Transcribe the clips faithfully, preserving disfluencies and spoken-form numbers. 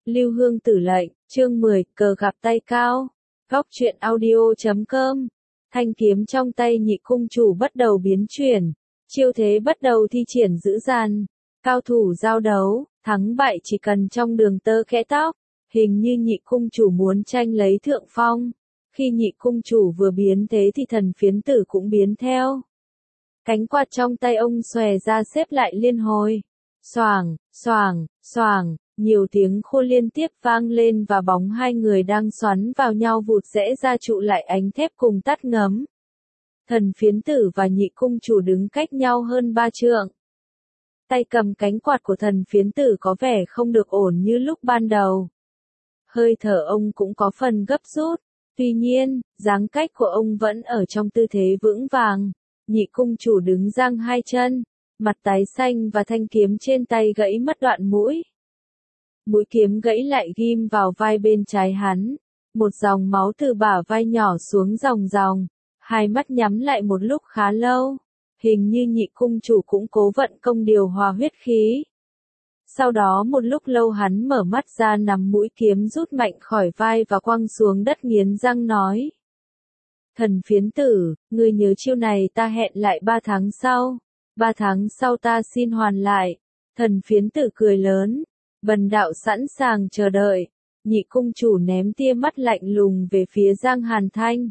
Lưu Hương Tử lệnh, chương mười, cờ gặp tay cao. Góc truyện audio chấm com. Thanh kiếm trong tay nhị cung chủ bắt đầu biến chuyển, chiêu thế bắt đầu thi triển dữ dằn. Cao thủ giao đấu, thắng bại chỉ cần trong đường tơ kẽ tóc. Hình như nhị cung chủ muốn tranh lấy thượng phong. Khi nhị cung chủ vừa biến thế thì thần phiến tử cũng biến theo. Cánh quạt trong tay ông xòe ra xếp lại liên hồi. Xoàng, xoàng, xoàng, nhiều tiếng khô liên tiếp vang lên và bóng hai người đang xoắn vào nhau vụt rẽ ra trụ lại ánh thép cùng tắt ngấm. Thần phiến tử và nhị cung chủ đứng cách nhau hơn ba trượng. Tay cầm cánh quạt của thần phiến tử có vẻ không được ổn như lúc ban đầu. Hơi thở ông cũng có phần gấp rút, tuy nhiên, dáng cách của ông vẫn ở trong tư thế vững vàng. Nhị cung chủ đứng giang hai chân, mặt tái xanh và thanh kiếm trên tay gãy mất đoạn mũi. Mũi kiếm gãy lại ghim vào vai bên trái hắn, một dòng máu từ bả vai nhỏ xuống ròng ròng, hai mắt nhắm lại một lúc khá lâu, hình như nhị cung chủ cũng cố vận công điều hòa huyết khí. Sau đó một lúc lâu hắn mở mắt ra nắm mũi kiếm rút mạnh khỏi vai và quăng xuống đất nghiến răng nói. Thần phiến tử, ngươi nhớ chiêu này ta hẹn lại ba tháng sau. Ba tháng sau ta xin hoàn lại. Thần phiến tử cười lớn. Bần đạo sẵn sàng chờ đợi. Nhị cung chủ ném tia mắt lạnh lùng về phía Giang Hàn Thanh.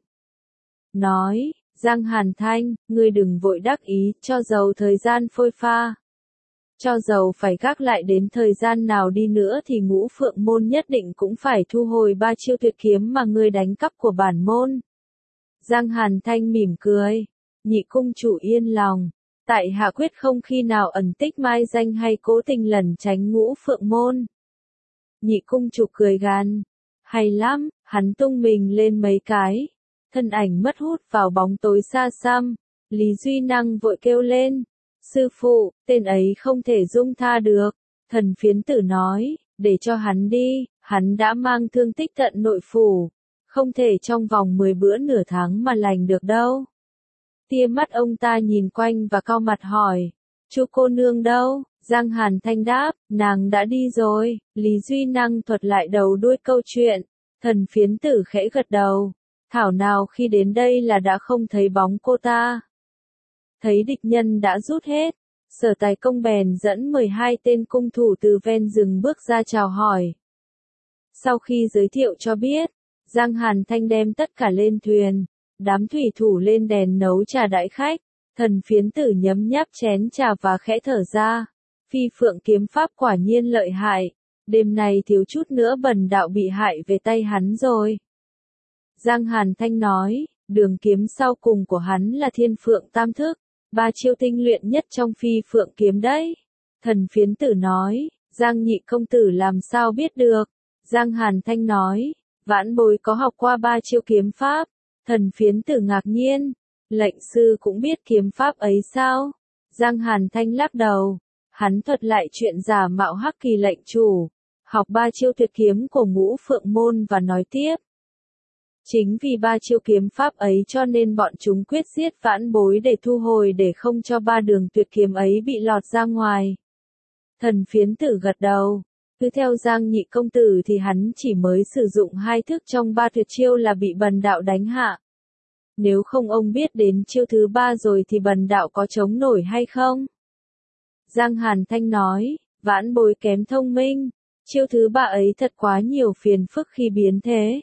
Nói, Giang Hàn Thanh, ngươi đừng vội đắc ý, cho dầu thời gian phôi pha. Cho dầu phải gác lại đến thời gian nào đi nữa thì Ngũ Phượng môn nhất định cũng phải thu hồi ba chiêu tuyệt kiếm mà ngươi đánh cắp của bản môn. Giang Hàn Thanh mỉm cười. Nhị cung chủ yên lòng. Tại hạ quyết không khi nào ẩn tích mai danh hay cố tình lẩn tránh Ngũ Phượng môn. Nhị cung chủ cười gằn. Hay lắm, hắn tung mình lên mấy cái. Thân ảnh mất hút vào bóng tối xa xăm. Lý Duy Năng vội kêu lên. Sư phụ, tên ấy không thể dung tha được. Thần phiến tử nói, để cho hắn đi, hắn đã mang thương tích tận nội phủ. Không thể trong vòng mười bữa nửa tháng mà lành được đâu. Tia mắt ông ta nhìn quanh và cau mặt hỏi, chú cô nương đâu? Giang Hàn Thanh đáp, nàng đã đi rồi. Lý Duy Năng thuật lại đầu đuôi câu chuyện. Thần phiến tử khẽ gật đầu. Thảo nào khi đến đây là đã không thấy bóng cô ta. Thấy địch nhân đã rút hết. Sở Tài Công bèn dẫn mười hai tên cung thủ từ ven rừng bước ra chào hỏi. Sau khi giới thiệu cho biết, Giang Hàn Thanh đem tất cả lên thuyền, đám thủy thủ lên đèn nấu trà đãi khách, thần phiến tử nhấm nháp chén trà và khẽ thở ra. Phi phượng kiếm pháp quả nhiên lợi hại, đêm nay thiếu chút nữa bần đạo bị hại về tay hắn rồi. Giang Hàn Thanh nói, đường kiếm sau cùng của hắn là thiên phượng tam thức, ba chiêu tinh luyện nhất trong phi phượng kiếm đấy. Thần phiến tử nói, Giang nhị công tử làm sao biết được. Giang Hàn Thanh nói, vãn bối có học qua ba chiêu kiếm pháp. Thần phiến tử ngạc nhiên, lệnh sư cũng biết kiếm pháp ấy sao? Giang Hàn Thanh lắc đầu, hắn thuật lại chuyện giả mạo hắc kỳ lệnh chủ, học ba chiêu tuyệt kiếm của Ngũ Phượng môn và nói tiếp. Chính vì ba chiêu kiếm pháp ấy cho nên bọn chúng quyết giết vãn bối để thu hồi để không cho ba đường tuyệt kiếm ấy bị lọt ra ngoài. Thần phiến tử gật đầu. Cứ theo Giang nhị công tử thì hắn chỉ mới sử dụng hai thức trong ba tuyệt chiêu là bị bần đạo đánh hạ. Nếu không ông biết đến chiêu thứ ba rồi thì bần đạo có chống nổi hay không? Giang Hàn Thanh nói, vãn bối kém thông minh, chiêu thứ ba ấy thật quá nhiều phiền phức khi biến thế.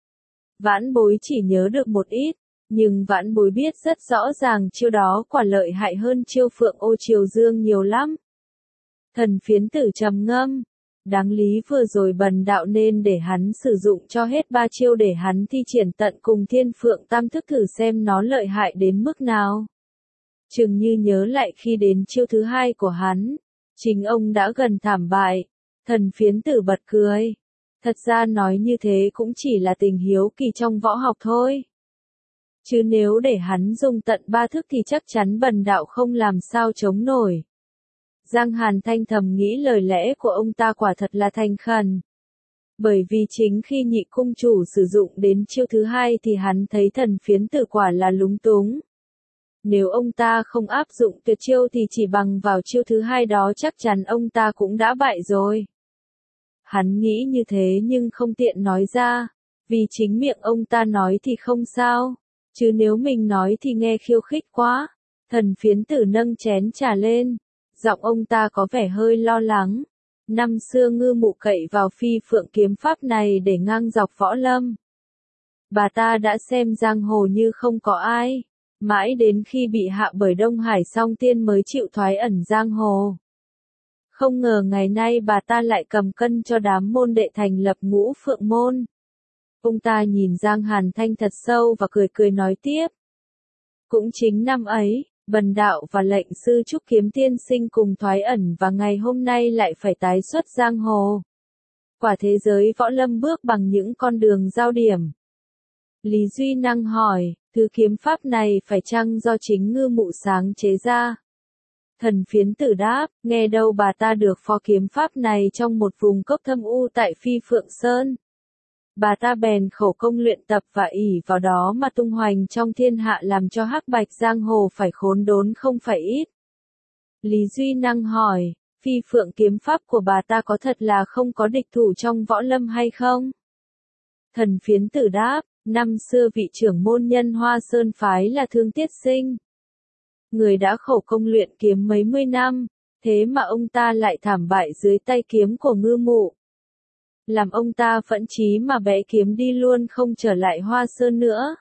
Vãn bối chỉ nhớ được một ít, nhưng vãn bối biết rất rõ ràng chiêu đó quả lợi hại hơn chiêu Phượng Ô Triều Dương nhiều lắm. Thần phiến tử trầm ngâm. Đáng lý vừa rồi bần đạo nên để hắn sử dụng cho hết ba chiêu để hắn thi triển tận cùng thiên phượng tam thức thử xem nó lợi hại đến mức nào. Chừng như nhớ lại khi đến chiêu thứ hai của hắn, chính ông đã gần thảm bại. Thần phiến tử bật cười. Thật ra nói như thế cũng chỉ là tình hiếu kỳ trong võ học thôi. Chứ nếu để hắn dùng tận ba thức thì chắc chắn bần đạo không làm sao chống nổi. Giang Hàn Thanh thầm nghĩ lời lẽ của ông ta quả thật là thành khẩn. Bởi vì chính khi nhị cung chủ sử dụng đến chiêu thứ hai thì hắn thấy thần phiến tử quả là lúng túng. Nếu ông ta không áp dụng tuyệt chiêu thì chỉ bằng vào chiêu thứ hai đó chắc chắn ông ta cũng đã bại rồi. Hắn nghĩ như thế nhưng không tiện nói ra, vì chính miệng ông ta nói thì không sao, chứ nếu mình nói thì nghe khiêu khích quá. Thần phiến tử nâng chén trà lên, giọng ông ta có vẻ hơi lo lắng. Năm xưa Ngư Mụ cậy vào phi phượng kiếm pháp này để ngang dọc võ lâm. Bà ta đã xem giang hồ như không có ai, mãi đến khi bị hạ bởi Đông Hải Song Tiên mới chịu thoái ẩn giang hồ. Không ngờ ngày nay bà ta lại cầm cân cho đám môn đệ thành lập Ngũ Phượng Môn. Ông ta nhìn Giang Hàn Thanh thật sâu và cười cười nói tiếp. Cũng chính năm ấy, Bần Đạo và lệnh sư Trúc Kiếm Tiên Sinh cùng thoái ẩn và ngày hôm nay lại phải tái xuất giang hồ. Quả thế giới võ lâm bước bằng những con đường giao điểm. Lý Duy Năng hỏi, thứ kiếm pháp này phải chăng do chính Ngư Mụ sáng chế ra? Thần phiến tử đáp, nghe đâu bà ta được phó kiếm pháp này trong một vùng cốc thâm u tại Phi Phượng Sơn. Bà ta bèn khổ công luyện tập và ỷ vào đó mà tung hoành trong thiên hạ làm cho hắc bạch giang hồ phải khốn đốn không phải ít. Lý Duy Năng hỏi, Phi Phượng kiếm pháp của bà ta có thật là không có địch thủ trong võ lâm hay không? Thần phiến tử đáp, năm xưa vị trưởng môn nhân Hoa Sơn phái là Thương Tiết Sinh. Người đã khổ công luyện kiếm mấy mươi năm, thế mà ông ta lại thảm bại dưới tay kiếm của Ngư Mụ. Làm ông ta phẫn chí mà bẽ kiếm đi luôn không trở lại Hoa Sơn nữa.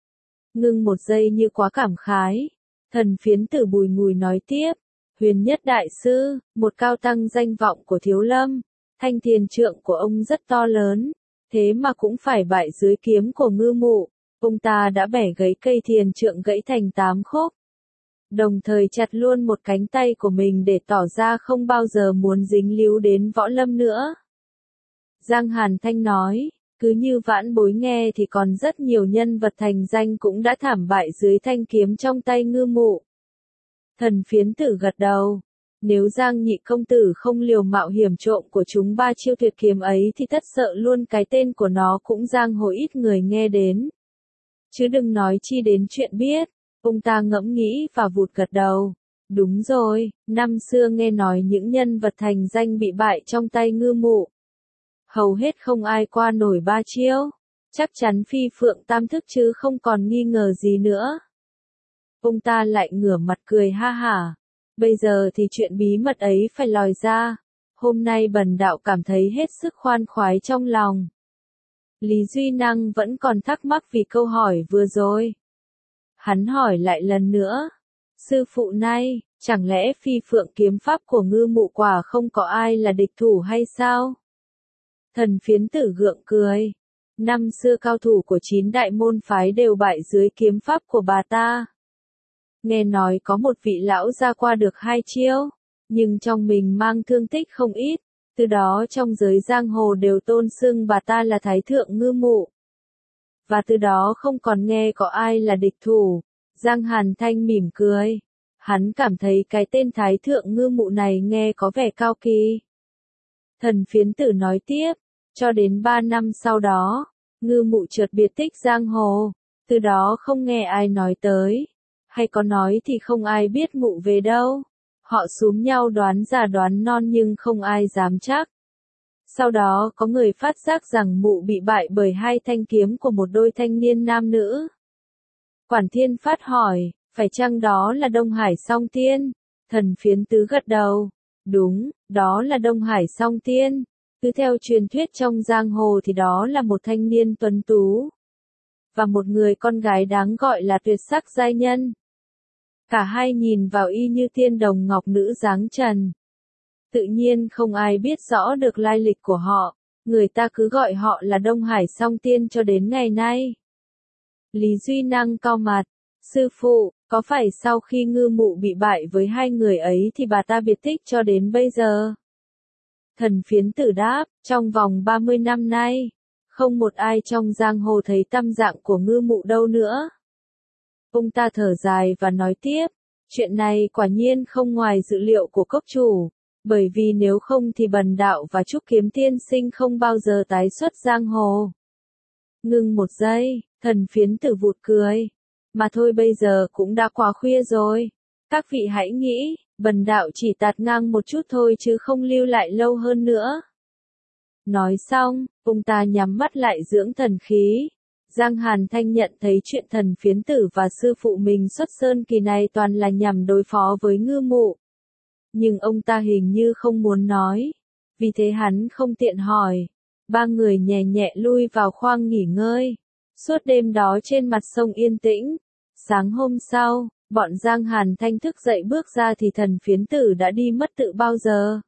Ngưng một giây như quá cảm khái, thần phiến tử bùi ngùi nói tiếp, Huyền Nhất Đại Sư, một cao tăng danh vọng của Thiếu Lâm, thanh thiền trượng của ông rất to lớn, thế mà cũng phải bại dưới kiếm của Ngư Mụ, ông ta đã bẻ gãy cây thiền trượng gãy thành tám khúc. Đồng thời chặt luôn một cánh tay của mình để tỏ ra không bao giờ muốn dính líu đến võ lâm nữa. Giang Hàn Thanh nói, cứ như vãn bối nghe thì còn rất nhiều nhân vật thành danh cũng đã thảm bại dưới thanh kiếm trong tay Ngư Mụ. Thần phiến tử gật đầu, nếu Giang nhị công tử không liều mạo hiểm trộm của chúng ba chiêu tuyệt kiếm ấy thì tất sợ luôn cái tên của nó cũng giang hồ ít người nghe đến. Chứ đừng nói chi đến chuyện biết. Ông ta ngẫm nghĩ và vụt gật đầu. Đúng rồi, năm xưa nghe nói những nhân vật thành danh bị bại trong tay Ngư Mụ. Hầu hết không ai qua nổi ba chiêu. Chắc chắn Phi Phượng tam thức chứ không còn nghi ngờ gì nữa. Ông ta lại ngửa mặt cười ha hả. Bây giờ thì chuyện bí mật ấy phải lòi ra. Hôm nay Bần Đạo cảm thấy hết sức khoan khoái trong lòng. Lý Duy Năng vẫn còn thắc mắc vì câu hỏi vừa rồi. Hắn hỏi lại lần nữa. Sư phụ này, chẳng lẽ Phi Phượng kiếm pháp của Ngư Mụ quả không có ai là địch thủ hay sao? Thần phiến tử gượng cười. Năm xưa cao thủ của chín đại môn phái đều bại dưới kiếm pháp của bà ta. Nghe nói có một vị lão ra qua được hai chiêu, nhưng trong mình mang thương tích không ít, từ đó trong giới giang hồ đều tôn xưng bà ta là Thái Thượng Ngư Mụ. Và từ đó không còn nghe có ai là địch thủ. Giang Hàn Thanh mỉm cười. Hắn cảm thấy cái tên Thái Thượng Ngư Mụ này nghe có vẻ cao kỳ. Thần phiến tử nói tiếp, cho đến ba năm sau đó, Ngư Mụ chợt biệt tích giang hồ, từ đó không nghe ai nói tới, hay có nói thì không ai biết Mụ về đâu. Họ xúm nhau đoán già đoán non nhưng không ai dám chắc. Sau đó có người phát giác rằng Mụ bị bại bởi hai thanh kiếm của một đôi thanh niên nam nữ. Quản Thiên Phát hỏi, phải chăng đó là Đông Hải Song Tiên? Thần phiến tứ gật đầu. Đúng, đó là Đông Hải Song Tiên. Cứ theo truyền thuyết trong giang hồ thì đó là một thanh niên tuấn tú. Và một người con gái đáng gọi là tuyệt sắc giai nhân. Cả hai nhìn vào y như tiên đồng ngọc nữ dáng trần. Tự nhiên không ai biết rõ được lai lịch của họ. Người ta cứ gọi họ là Đông Hải Song Tiên cho đến ngày nay. Lý Duy Năng cau mặt. Sư phụ, có phải sau khi Ngư Mụ bị bại với hai người ấy thì bà ta biệt tích cho đến bây giờ? Thần phiến tử đáp, trong vòng ba mươi năm nay, không một ai trong giang hồ thấy tăm dạng của Ngư Mụ đâu nữa. Ông ta thở dài và nói tiếp, chuyện này quả nhiên không ngoài dự liệu của cốc chủ, bởi vì nếu không thì Bần Đạo và Trúc Kiếm Tiên Sinh không bao giờ tái xuất giang hồ. Ngưng một giây, thần phiến tử vụt cười. Mà thôi bây giờ cũng đã quá khuya rồi. Các vị hãy nghĩ, Bần Đạo chỉ tạt ngang một chút thôi chứ không lưu lại lâu hơn nữa. Nói xong, ông ta nhắm mắt lại dưỡng thần khí. Giang Hàn Thanh nhận thấy chuyện thần phiến tử và sư phụ mình xuất sơn kỳ này toàn là nhằm đối phó với ngư mụ. Nhưng ông ta hình như không muốn nói. Vì thế hắn không tiện hỏi. Ba người nhẹ nhẹ lui vào khoang nghỉ ngơi. Suốt đêm đó trên mặt sông yên tĩnh. Sáng hôm sau, bọn Giang Hàn Thanh thức dậy bước ra thì thần phiến tử đã đi mất tự bao giờ.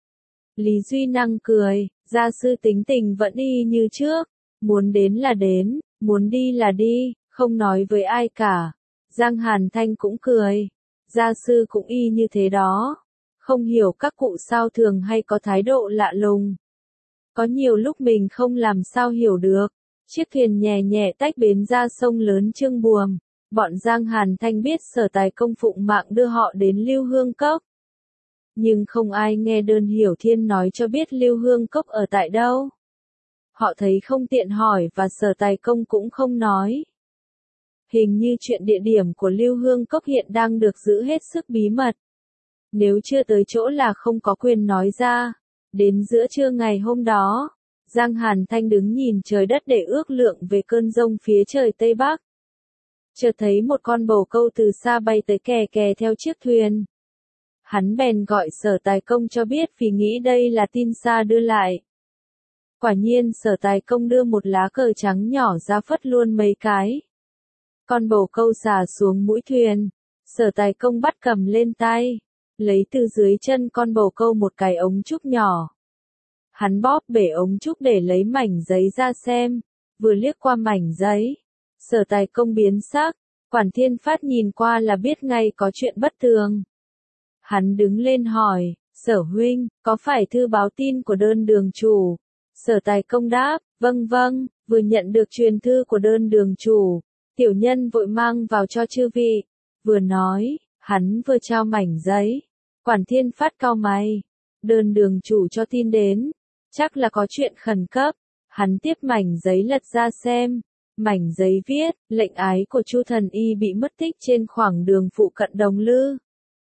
Lý Duy Năng cười, gia sư tính tình vẫn y như trước. Muốn đến là đến, muốn đi là đi, không nói với ai cả. Giang Hàn Thanh cũng cười. Gia sư cũng y như thế đó. Không hiểu các cụ sao thường hay có thái độ lạ lùng. Có nhiều lúc mình không làm sao hiểu được. Chiếc thuyền nhẹ nhẹ tách bến ra sông lớn Chương Buồm. Bọn Giang Hàn Thanh biết Sở Tài Công phụng mạng đưa họ đến Lưu Hương Cốc. Nhưng không ai nghe Đơn Hiểu Thiên nói cho biết Lưu Hương Cốc ở tại đâu. Họ thấy không tiện hỏi và Sở Tài Công cũng không nói. Hình như chuyện địa điểm của Lưu Hương Cốc hiện đang được giữ hết sức bí mật. Nếu chưa tới chỗ là không có quyền nói ra. Đến giữa trưa ngày hôm đó, Giang Hàn Thanh đứng nhìn trời đất để ước lượng về cơn giông phía trời Tây Bắc. Chợt thấy một con bồ câu từ xa bay tới kè kè theo chiếc thuyền. Hắn bèn gọi Sở Tài Công cho biết vì nghĩ đây là tin xa đưa lại. Quả nhiên Sở Tài Công đưa một lá cờ trắng nhỏ ra phất luôn mấy cái. Con bồ câu xả xuống mũi thuyền. Sở Tài Công bắt cầm lên tay. Lấy từ dưới chân con bồ câu một cái ống trúc nhỏ. Hắn bóp bể ống trúc để lấy mảnh giấy ra xem. Vừa liếc qua mảnh giấy. Sở Tài Công biến sắc. Quản Thiên Phát nhìn qua là biết ngay có chuyện bất thường. Hắn đứng lên hỏi, Sở huynh, có phải thư báo tin của Đơn đường chủ? Sở Tài Công đáp, vâng vâng, vừa nhận được truyền thư của Đơn đường chủ. Tiểu nhân vội mang vào cho chư vị. Vừa nói, hắn vừa trao mảnh giấy. Quản Thiên Phát cau mày. Đơn đường chủ cho tin đến. Chắc là có chuyện khẩn cấp. Hắn tiếp mảnh giấy lật ra xem. Mảnh giấy viết, lệnh ái của Chu Thần Y bị mất tích trên khoảng đường phụ cận Đồng Lư.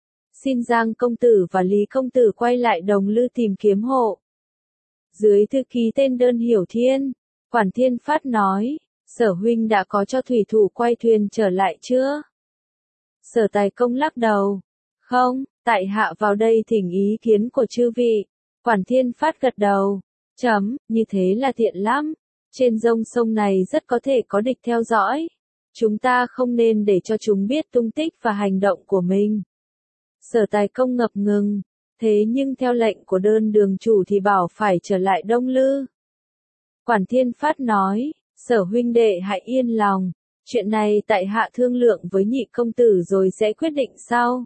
Xin Giang công tử và Lý công tử quay lại Đồng Lư tìm kiếm hộ. Dưới thư ký tên Đơn Hiểu Thiên, Quản Thiên Phát nói, Sở huynh đã có cho thủy thủ quay thuyền trở lại chưa? Sở Tài Công lắc đầu. Không, tại hạ vào đây thỉnh ý kiến của chư vị. Quản Thiên Phát gật đầu. Chấm, như thế là tiện lắm. Trên dông sông này rất có thể có địch theo dõi. Chúng ta không nên để cho chúng biết tung tích và hành động của mình. Sở Tài Công ngập ngừng. Thế nhưng theo lệnh của Đơn đường chủ thì bảo phải trở lại Đông Lư. Quản Thiên Phát nói, Sở huynh đệ hãy yên lòng. Chuyện này tại hạ thương lượng với nhị công tử rồi sẽ quyết định sau.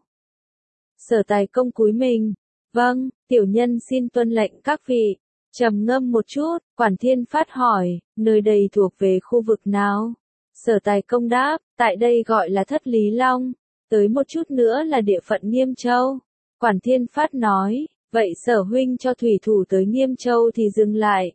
Sở Tài Công cúi mình. Vâng, tiểu nhân xin tuân lệnh các vị. Trầm ngâm một chút, Quản Thiên Phát hỏi, nơi đây thuộc về khu vực nào? Sở Tài Công đáp, tại đây gọi là Thất Lý Long, tới một chút nữa là địa phận Nghiêm Châu. Quản Thiên Phát nói, vậy Sở huynh cho thủy thủ tới Nghiêm Châu thì dừng lại.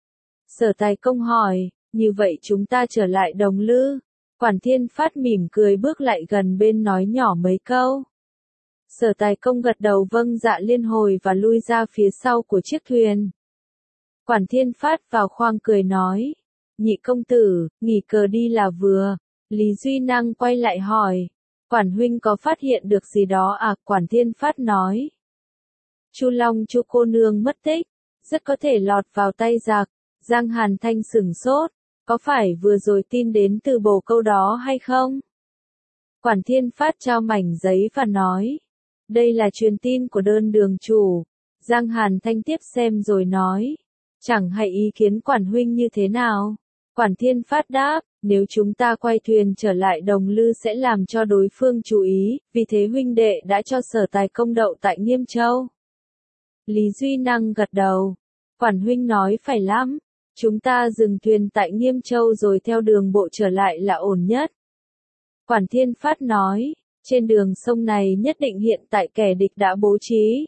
Sở Tài Công hỏi, như vậy chúng ta trở lại Đồng Lư. Quản Thiên Phát mỉm cười bước lại gần bên nói nhỏ mấy câu. Sở Tài Công gật đầu vâng dạ liên hồi và lui ra phía sau của chiếc thuyền. Quản Thiên Phát vào khoang cười nói, nhị công tử, nghỉ cờ đi là vừa. Lý Duy Năng quay lại hỏi, Quản huynh có phát hiện được gì đó à? Quản Thiên Phát nói, Chu Long Chu cô nương mất tích, rất có thể lọt vào tay giặc. Giang Hàn Thanh sửng sốt, có phải vừa rồi tin đến từ bồ câu đó hay không? Quản Thiên Phát trao mảnh giấy và nói, đây là truyền tin của Đơn đường chủ. Giang Hàn Thanh tiếp xem rồi nói, chẳng hay ý kiến Quản huynh như thế nào? Quản Thiên Phát đáp, nếu chúng ta quay thuyền trở lại Đồng Lư sẽ làm cho đối phương chú ý, vì thế huynh đệ đã cho Sở Tài Công đậu tại Nghiêm Châu. Lý Duy Năng gật đầu. Quản huynh nói phải lắm. Chúng ta dừng thuyền tại Nghiêm Châu rồi theo đường bộ trở lại là ổn nhất. Quản Thiên Phát nói, trên đường sông này nhất định hiện tại kẻ địch đã bố trí.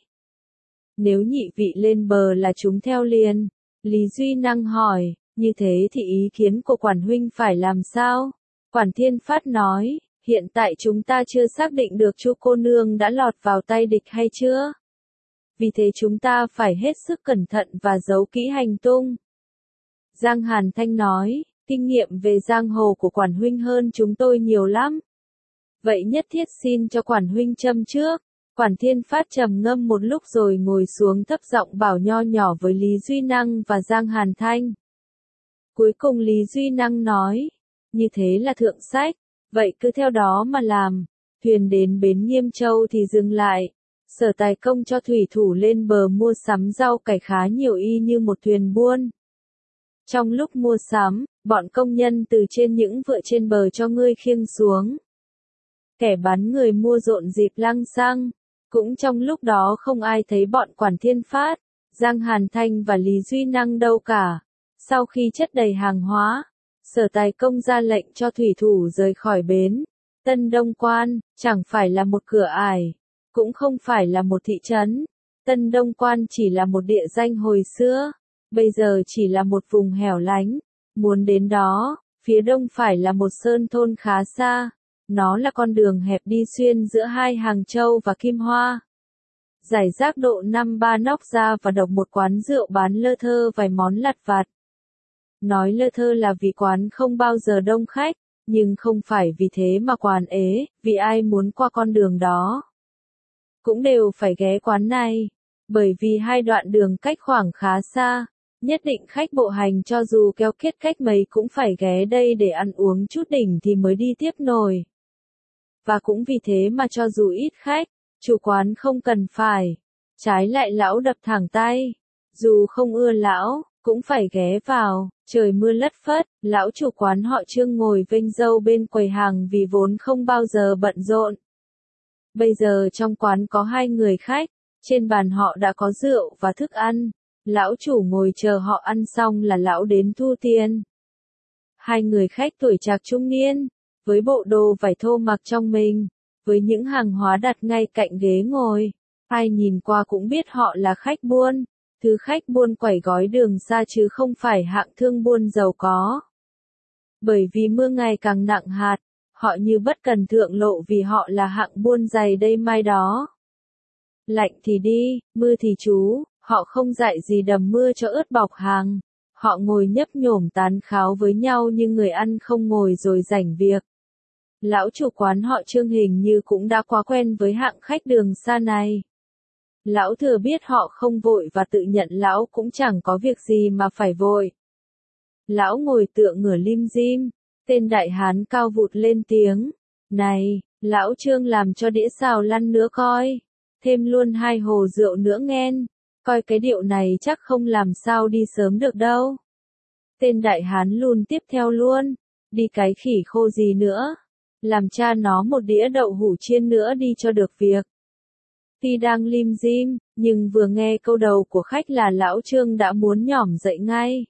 Nếu nhị vị lên bờ là chúng theo liền. Lý Duy Năng hỏi, như thế thì ý kiến của Quản huynh phải làm sao? Quản Thiên Phát nói, hiện tại chúng ta chưa xác định được Chu cô nương đã lọt vào tay địch hay chưa. vì thế chúng ta phải hết sức cẩn thận và giấu kỹ hành tung. Giang Hàn Thanh nói, kinh nghiệm về giang hồ của quản huynh hơn chúng tôi nhiều lắm. Vậy nhất thiết xin cho quản huynh châm trước. Quản Thiên Phát trầm ngâm một lúc rồi ngồi xuống thấp giọng bảo nho nhỏ với Lý Duy Năng và Giang Hàn Thanh. Cuối cùng Lý Duy Năng nói, như thế là thượng sách, vậy cứ theo đó mà làm. Thuyền đến bến Nghiêm Châu thì dừng lại. Sở Tài Công cho thủy thủ lên bờ mua sắm rau cải khá nhiều y như một thuyền buôn. Trong lúc mua sắm, bọn công nhân từ trên những vựa trên bờ cho ngươi khiêng xuống. Kẻ bán người mua rộn dịp lăng xăng. Cũng trong lúc đó không ai thấy bọn Quản Thiên Phát, Giang Hàn Thanh và Lý Duy Năng đâu cả. Sau khi chất đầy hàng hóa, Sở Tài Công ra lệnh cho thủy thủ rời khỏi bến. Tân Đông Quan, chẳng phải là một cửa ải, cũng không phải là một thị trấn. Tân Đông Quan chỉ là một địa danh hồi xưa, bây giờ chỉ là một vùng hẻo lánh. Muốn đến đó, phía đông phải là một sơn thôn khá xa. Nó là con đường hẹp đi xuyên giữa hai Hàng Châu và Kim Hoa. Giải rác độ năm ba nóc ra và độc một quán rượu bán lơ thơ vài món lặt vặt. Nói lơ thơ là vì quán không bao giờ đông khách, nhưng không phải vì thế mà quán ế, vì ai muốn qua con đường đó cũng đều phải ghé quán này, bởi vì hai đoạn đường cách khoảng khá xa, nhất định khách bộ hành cho dù kéo kiết cách mấy cũng phải ghé đây để ăn uống chút đỉnh thì mới đi tiếp nổi. Và cũng vì thế mà cho dù ít khách, chủ quán không cần phải. Trái lại lão đập thẳng tay. Dù không ưa lão, cũng phải ghé vào. Trời mưa lất phất, lão chủ quán họ Trương ngồi vênh râu bên quầy hàng vì vốn không bao giờ bận rộn. Bây giờ trong quán có hai người khách, trên bàn họ đã có rượu và thức ăn. Lão chủ ngồi chờ họ ăn xong là lão đến thu tiền. Hai người khách tuổi trạc trung niên, với bộ đồ vải thô mặc trong mình, với những hàng hóa đặt ngay cạnh ghế ngồi. Ai nhìn qua cũng biết họ là khách buôn, thứ khách buôn quẩy gói đường xa chứ không phải hạng thương buôn giàu có. Bởi vì mưa ngày càng nặng hạt, họ như bất cần thượng lộ vì họ là hạng buôn giày đây mai đó. Lạnh thì đi, mưa thì trú, họ không dạy gì đầm mưa cho ướt bọc hàng. Họ ngồi nhấp nhổm tán kháo với nhau như người ăn không ngồi rồi rảnh việc. Lão chủ quán họ Trương hình như cũng đã quá quen với hạng khách đường xa này. Lão thừa biết họ không vội và tự nhận lão cũng chẳng có việc gì mà phải vội. Lão ngồi tựa ngửa lim dim, tên đại hán cao vụt lên tiếng. Này, lão Trương làm cho đĩa xào lăn nữa coi, thêm luôn hai hồ rượu nữa nghen, coi cái điệu này chắc không làm sao đi sớm được đâu. Tên đại hán luôn tiếp theo luôn, đi cái khỉ khô gì nữa. Làm cha nó một đĩa đậu hũ chiên nữa đi cho được việc. Tuy đang lim dim, nhưng vừa nghe câu đầu của khách là lão Trương đã muốn nhỏm dậy ngay.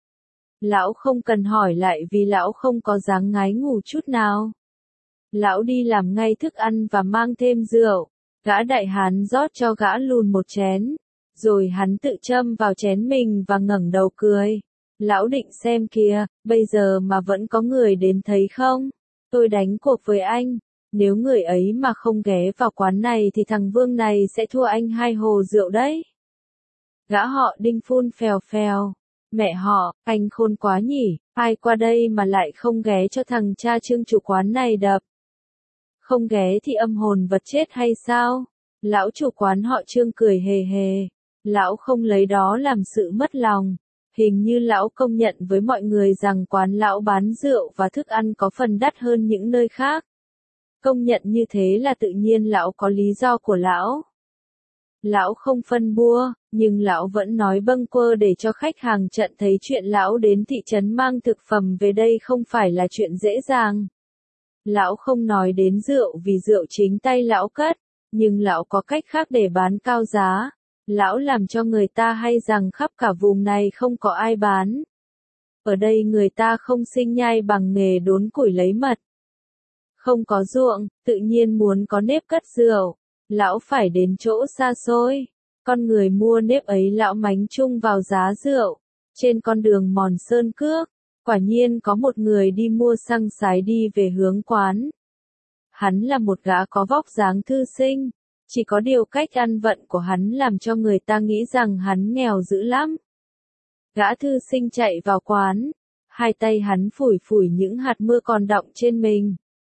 Lão không cần hỏi lại vì lão không có dáng ngái ngủ chút nào. Lão đi làm ngay thức ăn và mang thêm rượu. Gã đại hán rót cho gã lùn một chén. Rồi hắn tự châm vào chén mình và ngẩng đầu cười. Lão định xem kìa, bây giờ mà vẫn có người đến thấy không? Tôi đánh cuộc với anh, nếu người ấy mà không ghé vào quán này thì thằng Vương này sẽ thua anh hai hồ rượu đấy. Gã họ Đinh phun phèo phèo. Mẹ họ, anh khôn quá nhỉ, ai qua đây mà lại không ghé cho thằng cha Trương chủ quán này đập. Không ghé thì âm hồn vật chết hay sao? Lão chủ quán họ Trương cười hề hề. Lão không lấy đó làm sự mất lòng. Hình như lão công nhận với mọi người rằng quán lão bán rượu và thức ăn có phần đắt hơn những nơi khác. Công nhận như thế là tự nhiên lão có lý do của lão. Lão không phân bua, nhưng lão vẫn nói bâng quơ để cho khách hàng trận thấy chuyện lão đến thị trấn mang thực phẩm về đây không phải là chuyện dễ dàng. Lão không nói đến rượu vì rượu chính tay lão cất, nhưng lão có cách khác để bán cao giá. Lão làm cho người ta hay rằng khắp cả vùng này không có ai bán. Ở đây người ta không sinh nhai bằng nghề đốn củi lấy mật. Không có ruộng, tự nhiên muốn có nếp cất rượu. Lão phải đến chỗ xa xôi. Con người mua nếp ấy lão mánh chung vào giá rượu. Trên con đường mòn sơn cước, quả nhiên có một người đi mua xăng sái đi về hướng quán. Hắn là một gã có vóc dáng thư sinh. Chỉ có điều cách ăn vận của hắn làm cho người ta nghĩ rằng hắn nghèo dữ lắm. Gã thư sinh chạy vào quán, hai tay hắn phủi phủi những hạt mưa còn đọng trên mình.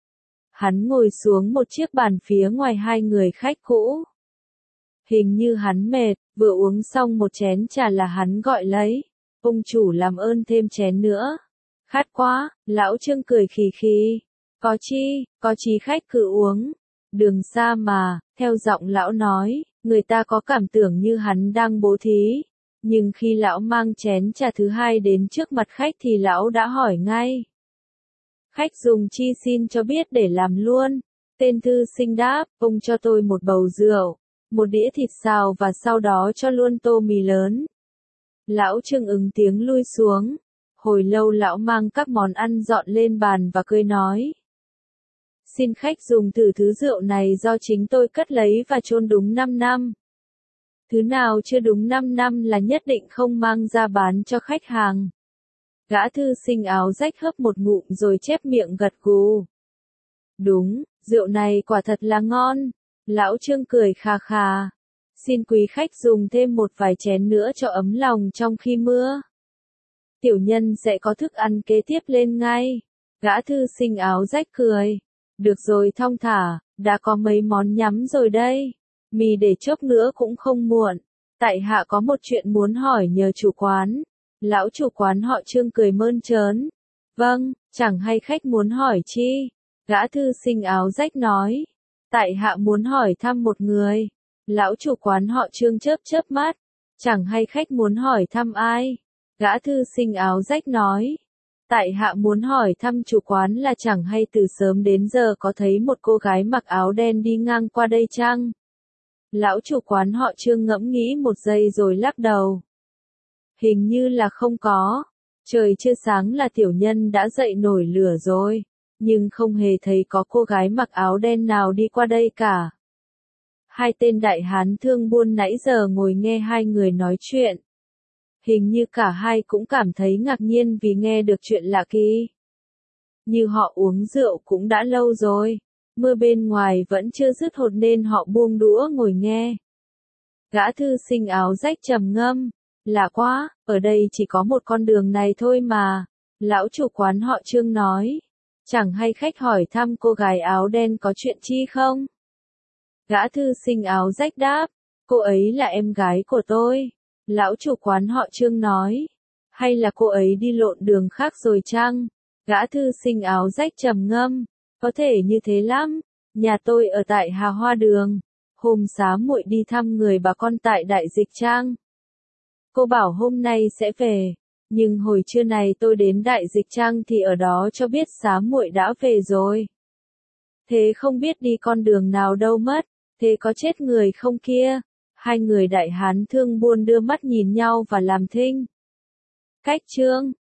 Hắn ngồi xuống một chiếc bàn phía ngoài hai người khách cũ. Hình như hắn mệt, vừa uống xong một chén trà là hắn gọi lấy. Ông chủ làm ơn thêm chén nữa. Khát quá, lão Trương cười khì khì. Có chi, có chí khách cứ uống. Đường xa mà, theo giọng lão nói, người ta có cảm tưởng như hắn đang bố thí. Nhưng khi lão mang chén trà thứ hai đến trước mặt khách thì lão đã hỏi ngay. Khách dùng chi xin cho biết để làm luôn. Tên thư sinh đáp, ông cho tôi một bầu rượu, một đĩa thịt xào và sau đó cho luôn tô mì lớn. Lão Trương ứng tiếng lui xuống. Hồi lâu lão mang các món ăn dọn lên bàn và cười nói. Xin khách dùng thử thứ rượu này do chính tôi cất lấy và chôn đúng năm năm. Thứ nào chưa đúng năm năm là nhất định không mang ra bán cho khách hàng. Gã thư sinh áo rách hớp một ngụm rồi chép miệng gật gù. Đúng, rượu này quả thật là ngon. Lão Trương cười khà khà. Xin quý khách dùng thêm một vài chén nữa cho ấm lòng trong khi mưa. Tiểu nhân sẽ có thức ăn kế tiếp lên ngay. Gã thư sinh áo rách cười. Được rồi thong thả, đã có mấy món nhắm rồi đây. Mì để chốc nữa cũng không muộn. Tại hạ có một chuyện muốn hỏi nhờ chủ quán. Lão chủ quán họ Trương cười mơn trớn. Vâng, chẳng hay khách muốn hỏi chi? Gã thư sinh áo rách nói. Tại hạ muốn hỏi thăm một người. Lão chủ quán họ Trương chớp chớp mắt. Chẳng hay khách muốn hỏi thăm ai? Gã thư sinh áo rách nói. Tại hạ muốn hỏi thăm chủ quán là chẳng hay từ sớm đến giờ có thấy một cô gái mặc áo đen đi ngang qua đây chăng? Lão chủ quán họ Trương ngẫm nghĩ một giây rồi lắc đầu. Hình như là không có. Trời chưa sáng là tiểu nhân đã dậy nổi lửa rồi. Nhưng không hề thấy có cô gái mặc áo đen nào đi qua đây cả. Hai tên đại hán thương buôn nãy giờ ngồi nghe hai người nói chuyện. Hình như cả hai cũng cảm thấy ngạc nhiên vì nghe được chuyện lạ kỳ. Như họ uống rượu cũng đã lâu rồi. Mưa bên ngoài vẫn chưa dứt hột nên họ buông đũa ngồi nghe. Gã thư sinh áo rách trầm ngâm. Lạ quá, ở đây chỉ có một con đường này thôi mà. Lão chủ quán họ Trương nói. Chẳng hay khách hỏi thăm cô gái áo đen có chuyện chi không? Gã thư sinh áo rách đáp. Cô ấy là em gái của tôi. Lão chủ quán họ Trương nói. Hay là cô ấy đi lộn đường khác rồi chăng? Gã thư sinh áo rách trầm ngâm. Có thể như thế lắm. Nhà tôi ở tại Hà Hoa Đường. Hôm xá muội đi thăm người bà con tại Đại Dịch Trang. Cô bảo hôm nay sẽ về. Nhưng hồi trưa này tôi đến Đại Dịch Trang thì ở đó cho biết xá muội đã về rồi. Thế không biết đi con đường nào đâu mất. Thế có chết người không kia? Hai người đại hán thương buôn đưa mắt nhìn nhau và làm thinh. Cách Trương,